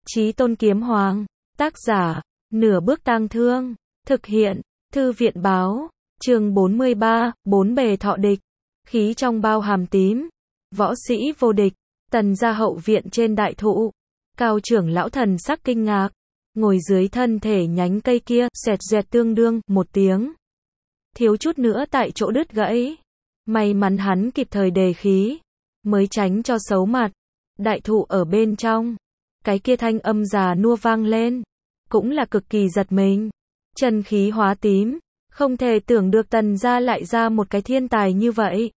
Chí Tôn Kiếm Hoàng, tác giả, Nửa Bước Tang Thương, thực hiện, Thư viện báo, chương 43, bốn bề thọ địch, khí trong bao hàm tím, võ sĩ vô địch, Tần gia hậu viện trên đại thụ, Cao trưởng lão thần sắc kinh ngạc, ngồi dưới thân thể nhánh cây kia, xẹt xoẹt tương đương, một tiếng. Thiếu chút nữa tại chỗ đứt gãy. May mắn hắn kịp thời đề khí, mới tránh cho xấu mặt. Đại thụ ở bên trong, cái kia thanh âm già nua vang lên, cũng là cực kỳ giật mình. Chân khí hóa tím, không thể tưởng được Tần gia lại ra một cái thiên tài như vậy.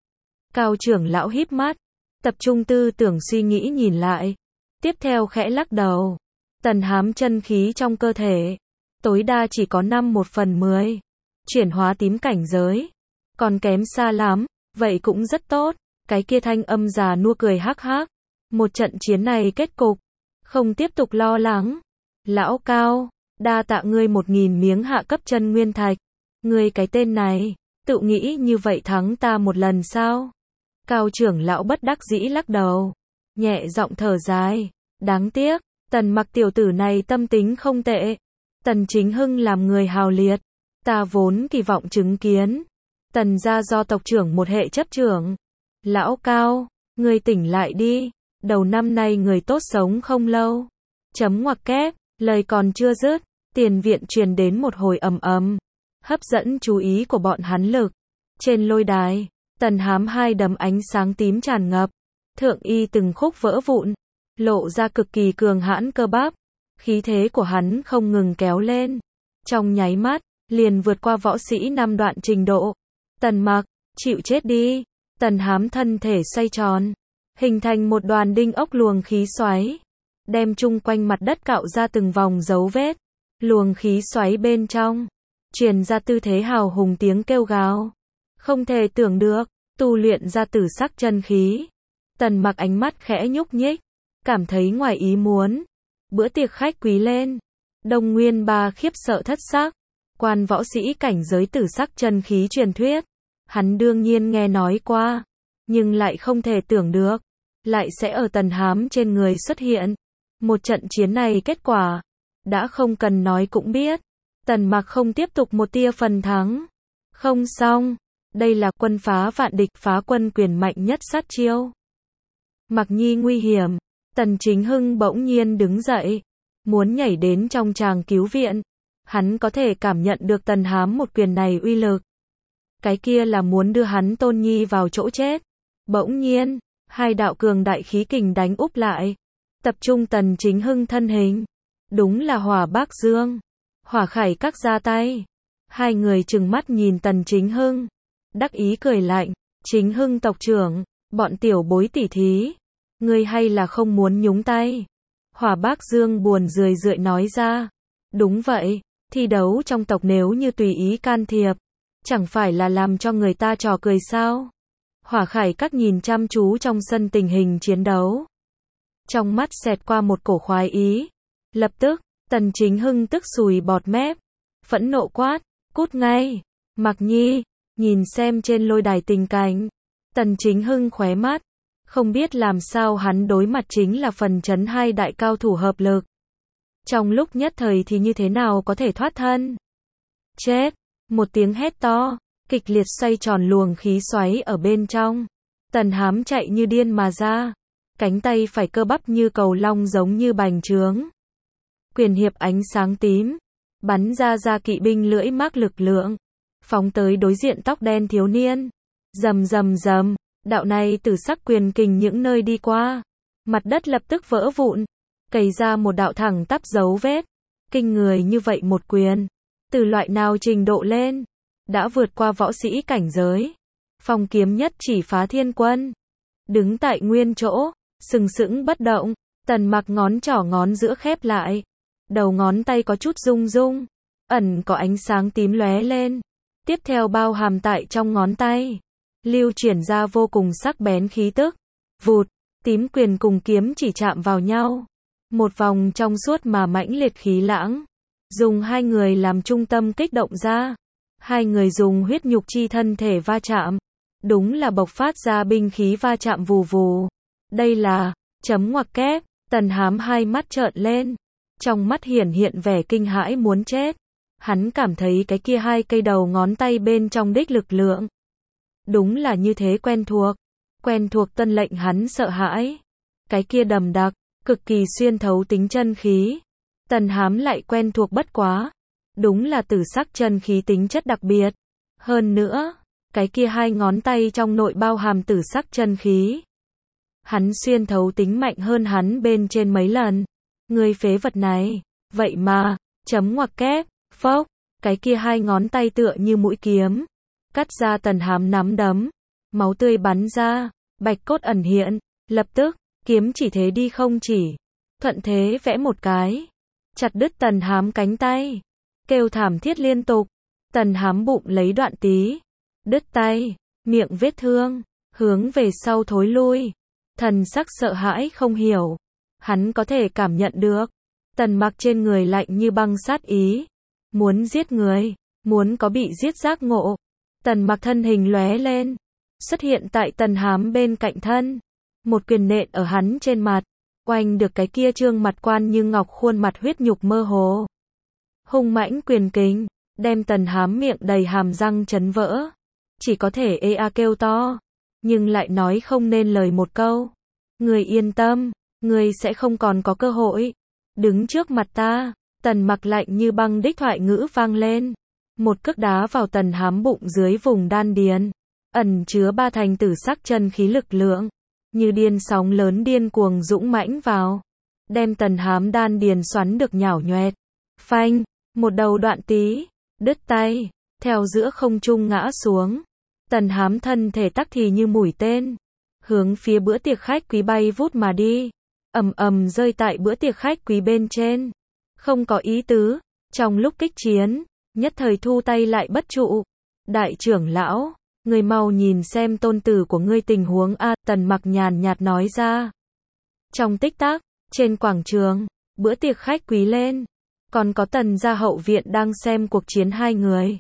Cao trưởng lão híp mắt, tập trung tư tưởng suy nghĩ nhìn lại, tiếp theo khẽ lắc đầu. Tần Hám chân khí trong cơ thể, tối đa chỉ có 5/1/10, chuyển hóa tím cảnh giới, còn kém xa lắm, vậy cũng rất tốt. Cái kia thanh âm già nua cười hắc hắc, một trận chiến này kết cục, không tiếp tục lo lắng. Lão Cao, đa tạ ngươi 1000 miếng hạ cấp chân nguyên thạch, ngươi cái tên này, tự nghĩ như vậy thắng ta một lần sao? Cao trưởng lão bất đắc dĩ lắc đầu, nhẹ giọng thở dài, đáng tiếc, Tần Mặc tiểu tử này tâm tính không tệ. Tần Chính Hưng làm người hào liệt, ta vốn kỳ vọng chứng kiến Tần gia do tộc trưởng một hệ chấp trưởng. Lão Cao, ngươi tỉnh lại đi, đầu năm nay người tốt sống không lâu. Chấm ngoặc kép, lời còn chưa dứt, tiền viện truyền đến một hồi ầm ầm, hấp dẫn chú ý của bọn hắn lực. Trên lôi đài, Tần Hám hai đấm ánh sáng tím tràn ngập, thượng y từng khúc vỡ vụn, lộ ra cực kỳ cường hãn cơ bắp, khí thế của hắn không ngừng kéo lên. Trong nháy mắt, liền vượt qua võ sĩ 5 đoạn trình độ. Tần Mặc, chịu chết đi. Tần Hám thân thể xoay tròn, hình thành một đoàn đinh ốc luồng khí xoáy, đem chung quanh mặt đất cạo ra từng vòng dấu vết. Luồng khí xoáy bên trong, truyền ra tư thế hào hùng tiếng kêu gào. Không thể tưởng được, tu luyện ra tử sắc chân khí. Tần Mặc ánh mắt khẽ nhúc nhích, cảm thấy ngoài ý muốn. Bữa tiệc khách quý lên, Đông Nguyên Ba khiếp sợ thất sắc. Quan võ sĩ cảnh giới tử sắc chân khí truyền thuyết, hắn đương nhiên nghe nói qua, nhưng lại không thể tưởng được, lại sẽ ở Tần Hám trên người xuất hiện. Một trận chiến này kết quả, đã không cần nói cũng biết, Tần Mặc không tiếp tục một tia phần thắng. Không xong, đây là quân phá vạn địch, phá quân quyền mạnh nhất sát chiêu. Mặc nhi nguy hiểm, Tần Chính Hưng bỗng nhiên đứng dậy, muốn nhảy đến trong tràng cứu viện. Hắn có thể cảm nhận được Tần Hám một quyền này uy lực. Cái kia là muốn đưa hắn Tôn Nhi vào chỗ chết. Bỗng nhiên, hai đạo cường đại khí kình đánh úp lại, tập trung Tần Chính Hưng thân hình. Đúng là Hỏa Bác Dương, Hỏa Khải Các ra tay. Hai người trừng mắt nhìn Tần Chính Hưng, đắc ý cười lạnh, Chính Hưng tộc trưởng, bọn tiểu bối tỉ thí, ngươi hay là không muốn nhúng tay? Hỏa Bác Dương buồn rười rượi nói ra. Đúng vậy, thi đấu trong tộc nếu như tùy ý can thiệp, chẳng phải là làm cho người ta trò cười sao? Hỏa Khải Các nhìn chăm chú trong sân tình hình chiến đấu, trong mắt xẹt qua một cổ khoái ý. Lập tức, Tần Chính Hưng tức sùi bọt mép, phẫn nộ quát, cút ngay. Mặc nhi, nhìn xem trên lôi đài tình cảnh, Tần Chính Hưng khóe mắt, không biết làm sao hắn đối mặt chính là phần chấn hai đại cao thủ hợp lực. Trong lúc nhất thời thì như thế nào có thể thoát thân? Chết! Một tiếng hét to, kịch liệt xoay tròn luồng khí xoáy ở bên trong. Tần Hám chạy như điên mà ra, cánh tay phải cơ bắp như cầu long giống như bành trướng. Quyền hiệp ánh sáng tím, bắn ra kỵ binh lưỡi mác lực lượng, phóng tới đối diện tóc đen thiếu niên. Rầm rầm rầm, đạo này tử sắc quyền kình những nơi đi qua, mặt đất lập tức vỡ vụn, cày ra một đạo thẳng tắp dấu vết. Kinh người như vậy một quyền, từ loại nào trình độ lên, đã vượt qua võ sĩ cảnh giới. Phong kiếm nhất chỉ phá thiên quân, đứng tại nguyên chỗ, sừng sững bất động. Tần Mặc ngón trỏ ngón giữa khép lại, đầu ngón tay có chút rung rung, ẩn có ánh sáng tím lóe lên, tiếp theo bao hàm tại trong ngón tay, lưu chuyển ra vô cùng sắc bén khí tức. Vụt, tím quyền cùng kiếm chỉ chạm vào nhau, một vòng trong suốt mà mãnh liệt khí lãng, dùng hai người làm trung tâm kích động ra. Hai người dùng huyết nhục chi thân thể va chạm, đúng là bộc phát ra binh khí va chạm vù vù. Đây là chấm ngoặc kép, Tần Hám hai mắt trợn lên, trong mắt hiển hiện vẻ kinh hãi muốn chết. Hắn cảm thấy cái kia hai cây đầu ngón tay bên trong đích lực lượng. Đúng là như thế quen thuộc tân lệnh hắn sợ hãi. Cái kia đầm đặc, cực kỳ xuyên thấu tính chân khí. Tần Hám lại quen thuộc bất quá. Đúng là tử sắc chân khí tính chất đặc biệt. Hơn nữa, cái kia hai ngón tay trong nội bao hàm tử sắc chân khí. Hắn xuyên thấu tính mạnh hơn hắn bên trên mấy lần. Người phế vật này, vậy mà, chấm ngoặc kép, phốc, cái kia hai ngón tay tựa như mũi kiếm. Cắt ra Tần Hám nắm đấm, máu tươi bắn ra, bạch cốt ẩn hiện, lập tức, kiếm chỉ thế đi không chỉ. Thuận thế vẽ một cái, chặt đứt Tần Hám cánh tay, kêu thảm thiết liên tục. Tần Hám bụng lấy đoạn tí, đứt tay, miệng vết thương, hướng về sau thối lui. Thần sắc sợ hãi không hiểu. Hắn có thể cảm nhận được. Tần Mặc trên người lạnh như băng sát ý. Muốn giết người, muốn có bị giết giác ngộ. Tần Mặc thân hình lóe lên, xuất hiện tại Tần Hám bên cạnh thân. Một quyền nện ở hắn trên mặt, oanh được cái kia trương mặt quan như ngọc khuôn mặt huyết nhục mơ hồ. Hung mãnh quyền kình, đem Tần Hám miệng đầy hàm răng chấn vỡ. Chỉ có thể ê a kêu to, nhưng lại nói không nên lời một câu. Người yên tâm, người sẽ không còn có cơ hội. Đứng trước mặt ta. Tần Mặc lạnh như băng đích thoại ngữ vang lên. Một cước đá vào Tần Hám bụng dưới vùng đan điền. Ẩn chứa ba thành tử sắc chân khí lực lượng. Như điên sóng lớn điên cuồng dũng mãnh vào. Đem Tần Hám đan điền xoắn được nhão nhoẹt. Phanh, một đầu đoạn tí, đứt tay, theo giữa không trung ngã xuống. Tần Hám thân thể tắc thì như mũi tên. Hướng phía bữa tiệc khách quý bay vút mà đi. Ầm ầm rơi tại bữa tiệc khách quý bên trên. Không có ý tứ, trong lúc kích chiến, nhất thời thu tay lại bất trụ. Đại trưởng lão, người mau nhìn xem tôn tử của ngươi tình huống a. Tần Mặc nhàn nhạt nói ra. Trong tích tắc, trên quảng trường, bữa tiệc khách quý lên. Còn có Tần gia hậu viện đang xem cuộc chiến hai người.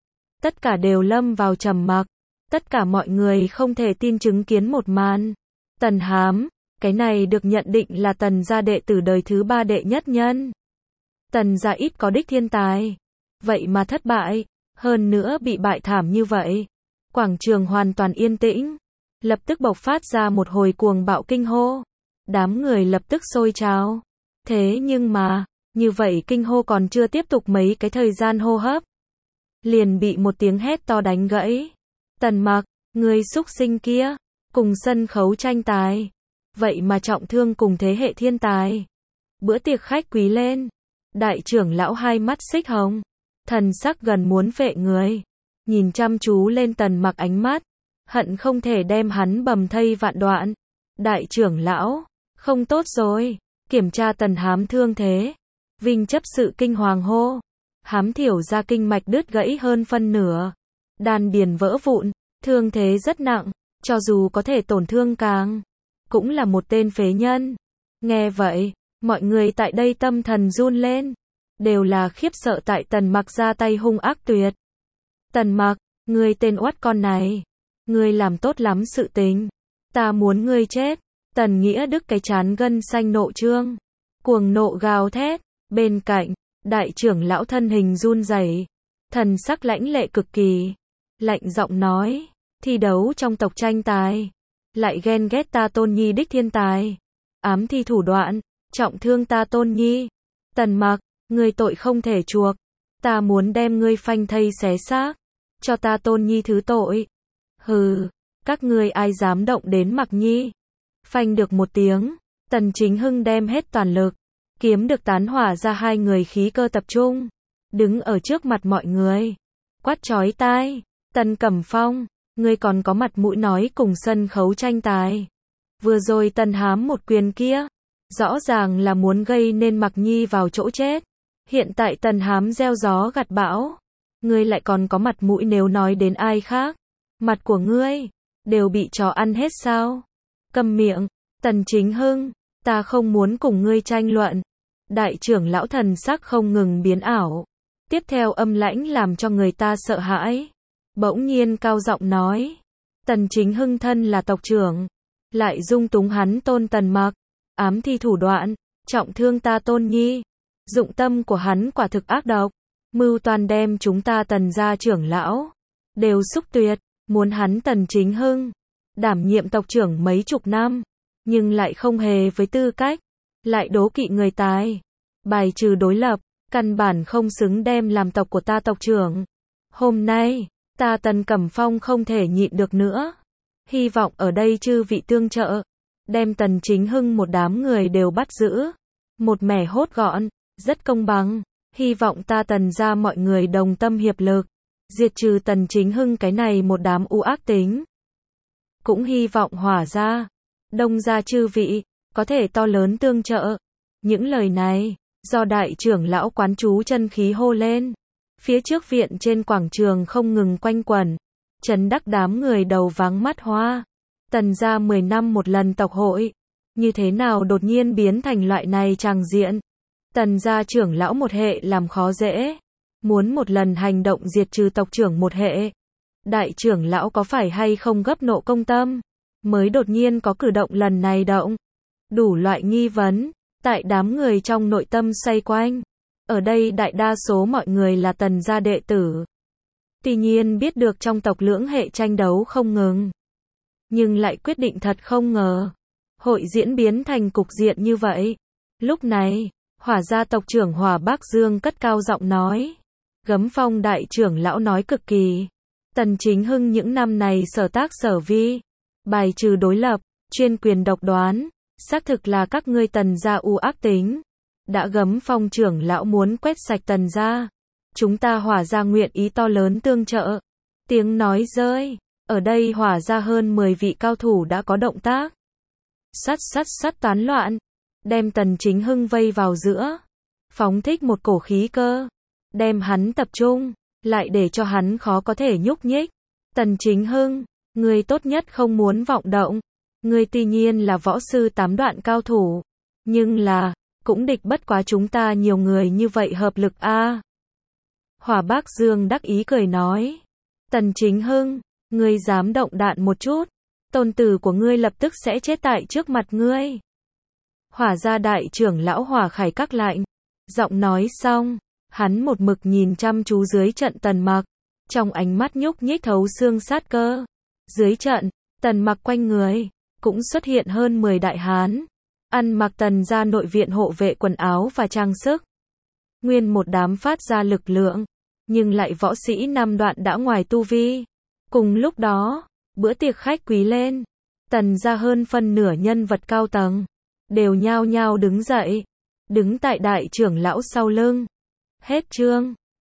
Tất cả đều lâm vào trầm mặc. Tất cả mọi người không thể tin chứng kiến một màn. Tần Hám, cái này được nhận định là Tần gia đệ tử đời thứ 3 đệ nhất nhân. Tần gia ít có đích thiên tài. Vậy mà thất bại. Hơn nữa bị bại thảm như vậy. Quảng trường hoàn toàn yên tĩnh. Lập tức bộc phát ra một hồi cuồng bạo kinh hô. Đám người lập tức sôi trào. Thế nhưng mà, như vậy kinh hô còn chưa tiếp tục mấy cái thời gian hô hấp. Liền bị một tiếng hét to đánh gãy. Tần Mặc, người xúc sinh kia, cùng sân khấu tranh tài. Vậy mà trọng thương cùng thế hệ thiên tài. Bữa tiệc khách quý lên. Đại trưởng lão hai mắt xích hồng. Thần sắc gần muốn phệ người. Nhìn chăm chú lên Tần Mặc ánh mắt. Hận không thể đem hắn bầm thây vạn đoạn. Đại trưởng lão, không tốt rồi. Kiểm tra Tần Hám thương thế. Vinh chấp sự kinh hoàng hô. Hám thiểu ra kinh mạch đứt gãy hơn phân nửa. Đan điền vỡ vụn. Thương thế rất nặng. Cho dù có thể tổn thương càng. Cũng là một tên phế nhân. Nghe vậy, mọi người tại đây tâm thần run lên. Đều là khiếp sợ tại Tần Mặc ra tay hung ác tuyệt. Tần Mặc, ngươi tên oát con này. Ngươi làm tốt lắm sự tình. Ta muốn ngươi chết. Tần Nghĩa Đức cái chán gân xanh nộ trương. Cuồng nộ gào thét. Bên cạnh, đại trưởng lão thân hình run rẩy. Thần sắc lãnh lệ cực kỳ. Lạnh giọng nói. Thi đấu trong tộc tranh tài. Lại ghen ghét ta Tôn Nhi đích thiên tài. Ám thi thủ đoạn. Trọng thương ta Tôn Nhi. Tần Mặc, ngươi tội không thể chuộc. Ta muốn đem ngươi phanh thây xé xác. Cho ta Tôn Nhi thứ tội. Hừ, các ngươi ai dám động đến Mặc Nhi. Phanh được một tiếng. Tần Chính Hưng đem hết toàn lực. Kiếm được tán hỏa ra hai người khí cơ tập trung. Đứng ở trước mặt mọi người. Quát chói tai. Tần Cẩm Phong, ngươi còn có mặt mũi nói cùng sân khấu tranh tài. Vừa rồi Tần Hám một quyền kia. Rõ ràng là muốn gây nên Mặc Nhi vào chỗ chết. Hiện tại Tần Hám gieo gió gặt bão. Ngươi lại còn có mặt mũi nếu nói đến ai khác. Mặt của ngươi, đều bị chó ăn hết sao? Câm miệng, Tần Chính Hưng, ta không muốn cùng ngươi tranh luận. Đại trưởng lão thần sắc không ngừng biến ảo. Tiếp theo âm lãnh làm cho người ta sợ hãi. Bỗng nhiên cao giọng nói. Tần Chính Hưng thân là tộc trưởng. Lại dung túng hắn tôn Tần Mặc. ám thi thủ đoạn, trọng thương ta Tôn Nhi. Dụng tâm của hắn quả thực ác độc, mưu toan đem chúng ta Tần gia trưởng lão đều xúc tuyệt, muốn hắn Tần Chính Hưng đảm nhiệm tộc trưởng mấy chục năm, nhưng lại không hề với tư cách, lại đố kỵ người tài, bài trừ đối lập, căn bản không xứng đem làm tộc của ta tộc trưởng. Hôm nay, ta Tần Cẩm Phong không thể nhịn được nữa, hy vọng ở đây chư vị tương trợ, đem Tần Chính Hưng một đám người đều bắt giữ, một mẻ hốt gọn, rất công bằng, hy vọng ta Tần gia mọi người đồng tâm hiệp lực, diệt trừ Tần Chính Hưng cái này một đám u ác tính. Cũng hy vọng Hỏa gia, Đông gia chư vị, có thể to lớn tương trợ. Những lời này, do đại trưởng lão quán chú chân khí hô lên. Phía trước viện trên quảng trường không ngừng quanh quẩn, chấn đắc đám người đầu váng mắt hoa. Tần gia 10 năm một lần tộc hội, như thế nào đột nhiên biến thành loại này tràng diện. Tần gia trưởng lão một hệ làm khó dễ, muốn một lần hành động diệt trừ tộc trưởng một hệ. Đại trưởng lão có phải hay không gấp nộ công tâm, mới đột nhiên có cử động lần này động. Đủ loại nghi vấn, tại đám người trong nội tâm xoay quanh. Ở đây đại đa số mọi người là Tần gia đệ tử. Tuy nhiên biết được trong tộc lưỡng hệ tranh đấu không ngừng, nhưng lại quyết định thật không ngờ, hội diễn biến thành cục diện như vậy. Lúc này, Hỏa gia tộc trưởng Hỏa Bác Dương cất cao giọng nói. Gấm Phong đại trưởng lão nói cực kỳ. Tần Chính Hưng những năm này sở tác sở vi, bài trừ đối lập, chuyên quyền độc đoán, xác thực là các ngươi Tần gia u ác tính. Đã Gấm Phong trưởng lão muốn quét sạch Tần gia, chúng ta Hỏa gia nguyện ý to lớn tương trợ. Tiếng nói rơi, ở đây Hỏa gia hơn 10 vị cao thủ đã có động tác. Sắt tán loạn, đem Tần Chính Hưng vây vào giữa, phóng thích một cổ khí cơ, đem hắn tập trung, lại để cho hắn khó có thể nhúc nhích. Tần Chính Hưng, ngươi tốt nhất không muốn vọng động. Ngươi tuy nhiên là võ sư 8 đoạn cao thủ, nhưng là, cũng địch bất quá chúng ta nhiều người như vậy hợp lực a. Hỏa Bác Dương đắc ý cười nói. Tần Chính Hưng, ngươi dám động đạn một chút, tôn tử của ngươi lập tức sẽ chết tại trước mặt ngươi. Hỏa gia đại trưởng lão Hỏa Khải các lạnh, giọng nói xong, hắn một mực nhìn chăm chú dưới trận Tần Mặc, trong ánh mắt nhúc nhích thấu xương sát cơ. Dưới trận, Tần Mặc quanh người, cũng xuất hiện hơn 10 đại hán, ăn mặc Tần gia nội viện hộ vệ quần áo và trang sức. Nguyên một đám phát ra lực lượng, nhưng lại võ sĩ 5 đoạn đã ngoài tu vi. Cùng lúc đó, bữa tiệc khách quý lên, Tần gia hơn phân nửa nhân vật cao tầng, đều nhao nhao đứng dậy, đứng tại đại trưởng lão sau lưng. Hết chương.